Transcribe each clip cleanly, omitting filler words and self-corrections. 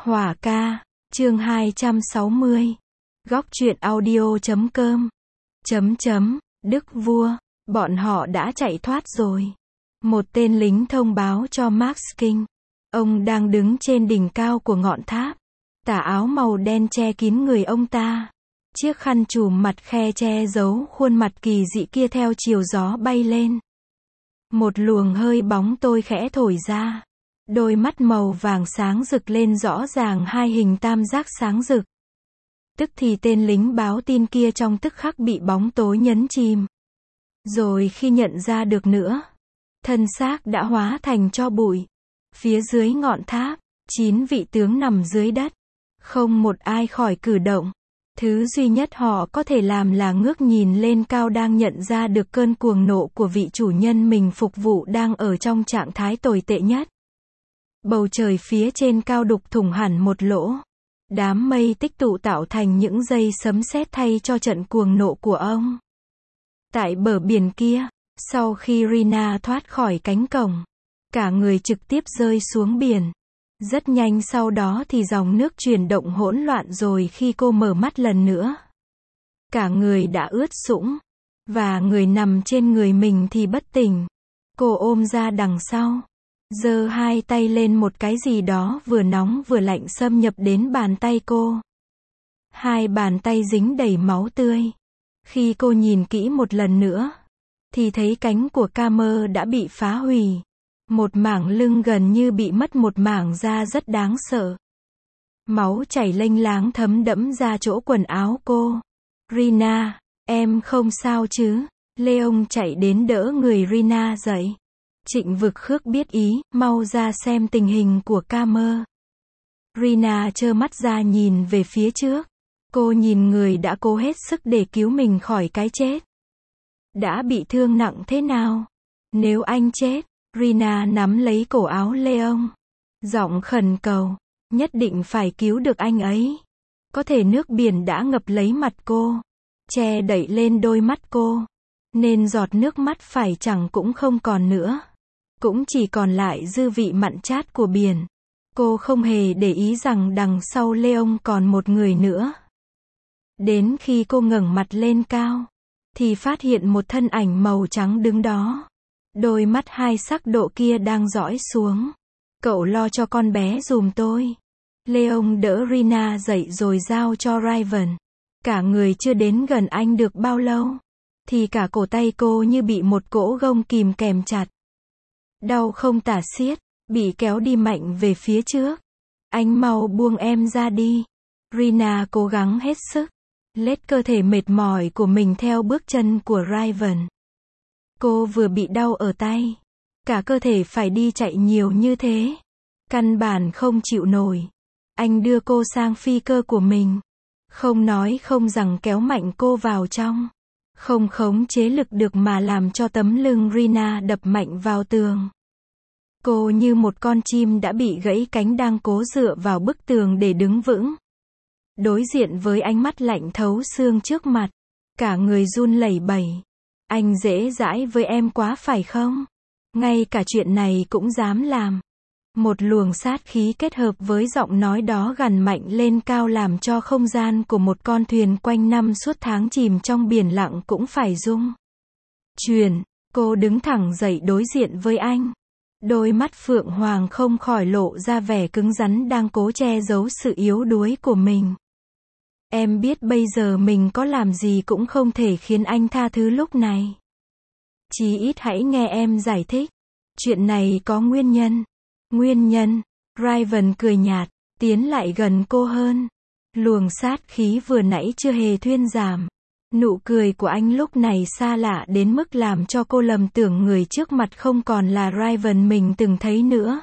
Hỏa ca, chương 260. Góc truyện audio.com. Đức vua, bọn họ đã chạy thoát rồi. Một tên lính thông báo cho Max King. Ông đang đứng trên đỉnh cao của ngọn tháp. Tà áo màu đen che kín người ông ta. Chiếc khăn trùm mặt khe che giấu khuôn mặt kỳ dị kia theo chiều gió bay lên. Một luồng hơi bóng tôi khẽ thổi ra. Đôi mắt màu vàng sáng rực lên rõ ràng hai hình tam giác sáng rực. Tức thì tên lính báo tin kia trong tức khắc bị bóng tối nhấn chìm. Rồi khi nhận ra được nữa, thân xác đã hóa thành tro bụi. Phía dưới ngọn tháp, 9 vị tướng nằm dưới đất. Không một ai khỏi cử động. Thứ duy nhất họ có thể làm là ngước nhìn lên cao, đang nhận ra được cơn cuồng nộ của vị chủ nhân mình phục vụ đang ở trong trạng thái tồi tệ nhất. Bầu trời phía trên cao đục thủng hẳn một lỗ. Đám mây tích tụ tạo thành những dây sấm sét thay cho trận cuồng nộ của ông. Tại bờ biển kia, sau khi Rina thoát khỏi cánh cổng, cả người trực tiếp rơi xuống biển. Rất nhanh sau đó thì dòng nước chuyển động hỗn loạn, rồi khi cô mở mắt lần nữa, cả người đã ướt sũng, và người nằm trên người mình thì bất tỉnh. Cô ôm ra đằng sau, giơ hai tay lên, một cái gì đó vừa nóng vừa lạnh xâm nhập đến bàn tay cô. Hai bàn tay dính đầy máu tươi. Khi cô nhìn kỹ một lần nữa, thì thấy cánh của Camer đã bị phá hủy. Một mảng lưng gần như bị mất, một mảng da rất đáng sợ. Máu chảy lênh láng thấm đẫm ra chỗ quần áo cô. Rina, em không sao chứ? Leon chạy đến đỡ người Rina dậy. Trịnh Vực Khước biết ý, mau ra xem tình hình của Camer. Rina trơ mắt ra nhìn về phía trước. Cô nhìn người đã cố hết sức để cứu mình khỏi cái chết. Đã bị thương nặng thế nào? Nếu anh chết, Rina nắm lấy cổ áo Leon, giọng khẩn cầu, nhất định phải cứu được anh ấy. Có thể nước biển đã ngập lấy mặt cô, che đậy lên đôi mắt cô, nên giọt nước mắt phải chẳng cũng không còn nữa. Cũng chỉ còn lại dư vị mặn chát của biển. Cô không hề để ý rằng đằng sau Leon còn một người nữa. Đến khi cô ngẩng mặt lên cao, thì phát hiện một thân ảnh màu trắng đứng đó. Đôi mắt hai sắc độ kia đang dõi xuống. Cậu lo cho con bé giùm tôi. Leon đỡ Rina dậy rồi giao cho Raven. Cả người chưa đến gần anh được bao lâu, thì cả cổ tay cô như bị một cỗ gông kìm kèm chặt. Đau không tả xiết, bị kéo đi mạnh về phía trước. Anh mau buông em ra đi. Rina cố gắng hết sức, lết cơ thể mệt mỏi của mình theo bước chân của Raven. Cô vừa bị đau ở tay, cả cơ thể phải đi chạy nhiều như thế, căn bản không chịu nổi. Anh đưa cô sang phi cơ của mình, không nói không rằng kéo mạnh cô vào trong, không khống chế lực được mà làm cho tấm lưng Rina đập mạnh vào tường. Cô như một con chim đã bị gãy cánh đang cố dựa vào bức tường để đứng vững. Đối diện với ánh mắt lạnh thấu xương trước mặt, cả người run lẩy bẩy. Anh dễ dãi với em quá phải không? Ngay cả chuyện này cũng dám làm. Một luồng sát khí kết hợp với giọng nói đó gằn mạnh lên cao làm cho không gian của một con thuyền quanh năm suốt tháng chìm trong biển lặng cũng phải rung chuyển. Cô đứng thẳng dậy đối diện với anh. Đôi mắt phượng hoàng không khỏi lộ ra vẻ cứng rắn, đang cố che giấu sự yếu đuối của mình. Em biết bây giờ mình có làm gì cũng không thể khiến anh tha thứ lúc này. Chí ít hãy nghe em giải thích. Chuyện này có nguyên nhân. Nguyên nhân? Raven cười nhạt, tiến lại gần cô hơn. Luồng sát khí vừa nãy chưa hề thuyên giảm. Nụ cười của anh lúc này xa lạ đến mức làm cho cô lầm tưởng người trước mặt không còn là Raven mình từng thấy nữa.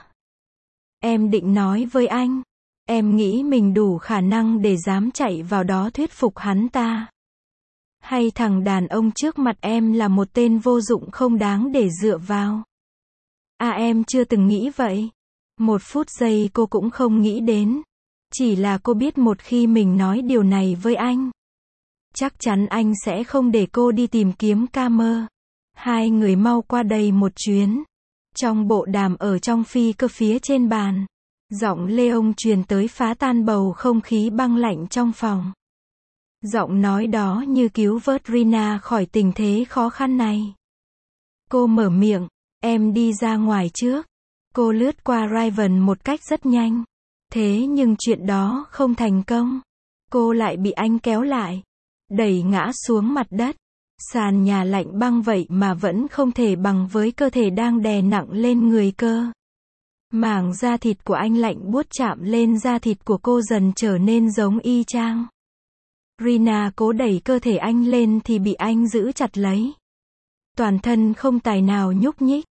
Em định nói với anh, em nghĩ mình đủ khả năng để dám chạy vào đó thuyết phục hắn ta? Hay thằng đàn ông trước mặt em là một tên vô dụng không đáng để dựa vào? À, em chưa từng nghĩ vậy. Một phút giây cô cũng không nghĩ đến. Chỉ là cô biết một khi mình nói điều này với anh, chắc chắn anh sẽ không để cô đi tìm kiếm Camer. Hai người mau qua đây một chuyến. Trong bộ đàm ở trong phi cơ phía trên bàn, Giọng Leon truyền tới phá tan bầu không khí băng lạnh trong phòng. Giọng nói đó như cứu vớt Rina khỏi tình thế khó khăn này. Cô mở miệng, em đi ra ngoài trước. Cô lướt qua Raven một cách rất nhanh. Thế nhưng chuyện đó không thành công. Cô lại bị anh kéo lại, đẩy ngã xuống mặt đất. Sàn nhà lạnh băng vậy mà vẫn không thể bằng với cơ thể đang đè nặng lên người cơ. Mảng da thịt của anh lạnh buốt chạm lên da thịt của cô dần trở nên giống y chang. Rina cố đẩy cơ thể anh lên thì bị anh giữ chặt lấy. Toàn thân không tài nào nhúc nhích.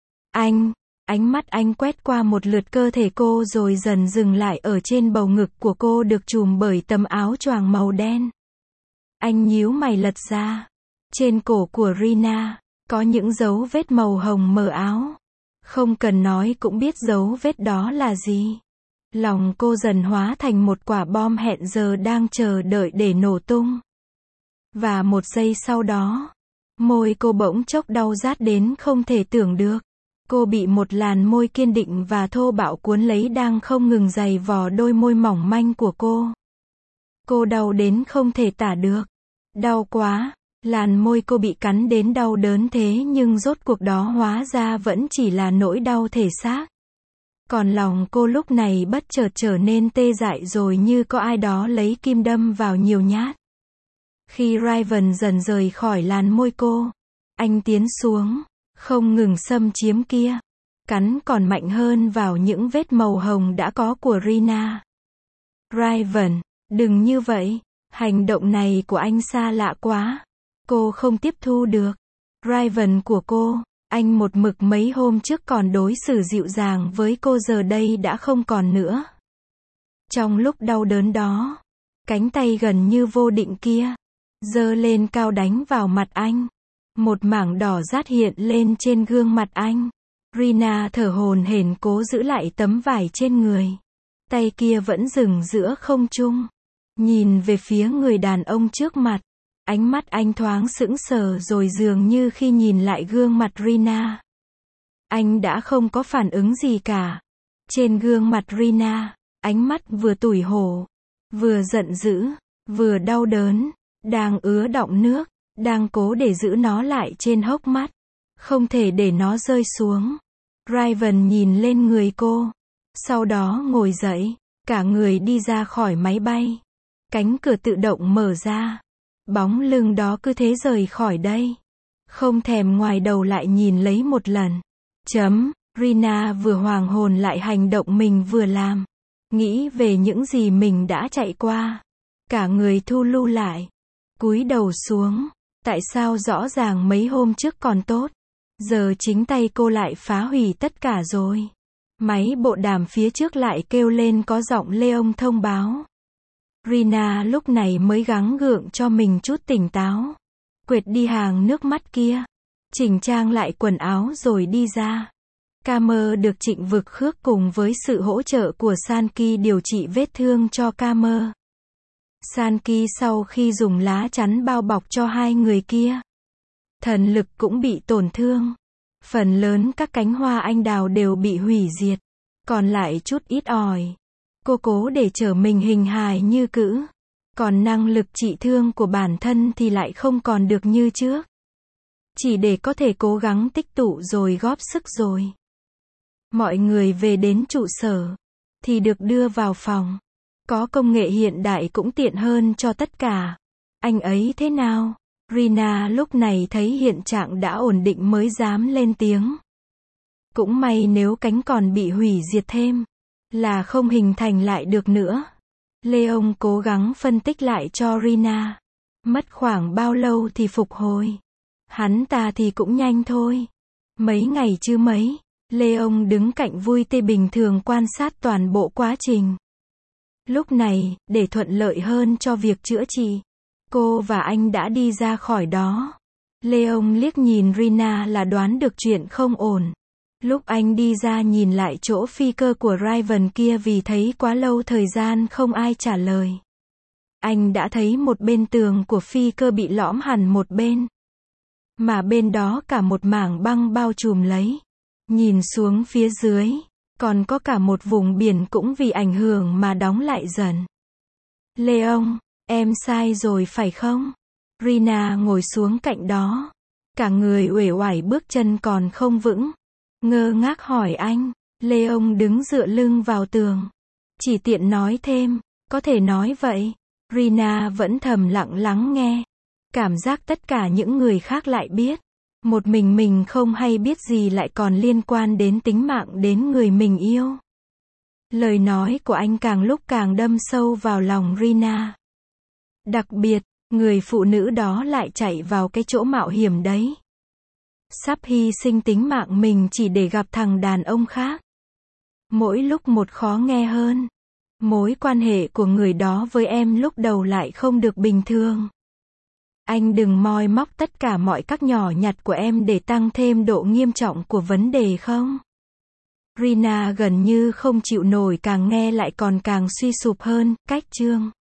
Ánh mắt anh quét qua một lượt cơ thể cô rồi dần dừng lại ở trên bầu ngực của cô được trùm bởi tấm áo choàng màu đen. Anh nhíu mày lật ra. Trên cổ của Rina, có những dấu vết màu hồng mờ áo. Không cần nói cũng biết dấu vết đó là gì. Lòng cô dần hóa thành một quả bom hẹn giờ đang chờ đợi để nổ tung. Và một giây sau đó, môi cô bỗng chốc đau rát đến không thể tưởng được. Cô bị một làn môi kiên định và thô bạo cuốn lấy đang không ngừng giày vò đôi môi mỏng manh của cô. Cô đau đến không thể tả được. Đau quá, làn môi cô bị cắn đến đau đớn thế nhưng rốt cuộc đó hóa ra vẫn chỉ là nỗi đau thể xác. Còn lòng cô lúc này bất chợt trở nên tê dại rồi như có ai đó lấy kim đâm vào nhiều nhát. Khi Raven dần rời khỏi làn môi cô, anh tiến xuống, không ngừng xâm chiếm kia, cắn còn mạnh hơn vào những vết màu hồng đã có của Rina. Raven, đừng như vậy, hành động này của anh xa lạ quá. Cô không tiếp thu được. Raven của cô, anh một mực mấy hôm trước còn đối xử dịu dàng với cô giờ đây đã không còn nữa. Trong lúc đau đớn đó, cánh tay gần như vô định kia, giơ lên cao đánh vào mặt anh. Một mảng đỏ rát hiện lên trên gương mặt anh. Rina thở hổn hển cố giữ lại tấm vải trên người. Tay kia vẫn dừng giữa không trung. Nhìn về phía người đàn ông trước mặt. Ánh mắt anh thoáng sững sờ rồi dường như khi nhìn lại gương mặt Rina. Anh đã không có phản ứng gì cả. Trên gương mặt Rina, ánh mắt vừa tủi hổ, vừa giận dữ, vừa đau đớn, đang ứa đọng nước, đang cố để giữ nó lại trên hốc mắt. Không thể để nó rơi xuống. Raven nhìn lên người cô. Sau đó ngồi dậy, cả người đi ra khỏi máy bay. Cánh cửa tự động mở ra. Bóng lưng đó cứ thế rời khỏi đây. Không thèm ngoái đầu lại nhìn lấy một lần. Rina vừa hoàng hồn lại hành động mình vừa làm. Nghĩ về những gì mình đã chạy qua. Cả người thu lưu lại. Cúi đầu xuống. Tại sao rõ ràng mấy hôm trước còn tốt. Giờ chính tay cô lại phá hủy tất cả rồi. Máy bộ đàm phía trước lại kêu lên có giọng Leon thông báo. Rina lúc này mới gắng gượng cho mình chút tỉnh táo. Quệt đi hàng nước mắt kia. Chỉnh trang lại quần áo rồi đi ra. Kamer được Trịnh Vực Khước cùng với sự hỗ trợ của Sanki điều trị vết thương cho Kamer. Sanki sau khi dùng lá chắn bao bọc cho hai người kia. Thần lực cũng bị tổn thương. Phần lớn các cánh hoa anh đào đều bị hủy diệt. Còn lại chút ít ỏi. Cô cố để trở mình hình hài như cũ. Còn năng lực trị thương của bản thân thì lại không còn được như trước. Chỉ để có thể cố gắng tích tụ rồi góp sức rồi. Mọi người về đến trụ sở. Thì được đưa vào phòng. Có công nghệ hiện đại cũng tiện hơn cho tất cả. Anh ấy thế nào? Rina lúc này thấy hiện trạng đã ổn định mới dám lên tiếng. Cũng may nếu cánh còn bị hủy diệt thêm. Là không hình thành lại được nữa. Leon cố gắng phân tích lại cho Rina. Mất khoảng bao lâu thì phục hồi. Hắn ta thì cũng nhanh thôi. Mấy ngày chứ mấy. Leon đứng cạnh vui tươi bình thường quan sát toàn bộ quá trình. Lúc này, để thuận lợi hơn cho việc chữa trị, cô và anh đã đi ra khỏi đó. Leon liếc nhìn Rina là đoán được chuyện không ổn. Lúc anh đi ra nhìn lại chỗ phi cơ của Raven kia vì thấy quá lâu thời gian không ai trả lời. Anh đã thấy một bên tường của phi cơ bị lõm hẳn một bên. Mà bên đó cả một mảng băng bao trùm lấy. Nhìn xuống phía dưới, Còn có cả một vùng biển cũng vì ảnh hưởng mà đóng lại dần. Leon, em sai rồi phải không? Rina ngồi xuống cạnh đó. Cả người uể oải bước chân còn không vững. Ngơ ngác hỏi anh. Leon đứng dựa lưng vào tường. Chỉ tiện nói thêm. Có thể nói vậy. Rina vẫn thầm lặng lắng nghe. Cảm giác tất cả những người khác lại biết. Một mình không hay biết gì lại còn liên quan đến tính mạng đến người mình yêu. Lời nói của anh càng lúc càng đâm sâu vào lòng Rina. Đặc biệt, người phụ nữ đó lại chạy vào cái chỗ mạo hiểm đấy. Sắp hy sinh tính mạng mình chỉ để gặp thằng đàn ông khác. Mỗi lúc một khó nghe hơn. Mối quan hệ của người đó với em lúc đầu lại không được bình thường. Anh đừng moi móc tất cả mọi các nhỏ nhặt của em để tăng thêm độ nghiêm trọng của vấn đề không? Rina gần như không chịu nổi, càng nghe lại còn càng suy sụp hơn. Cách chương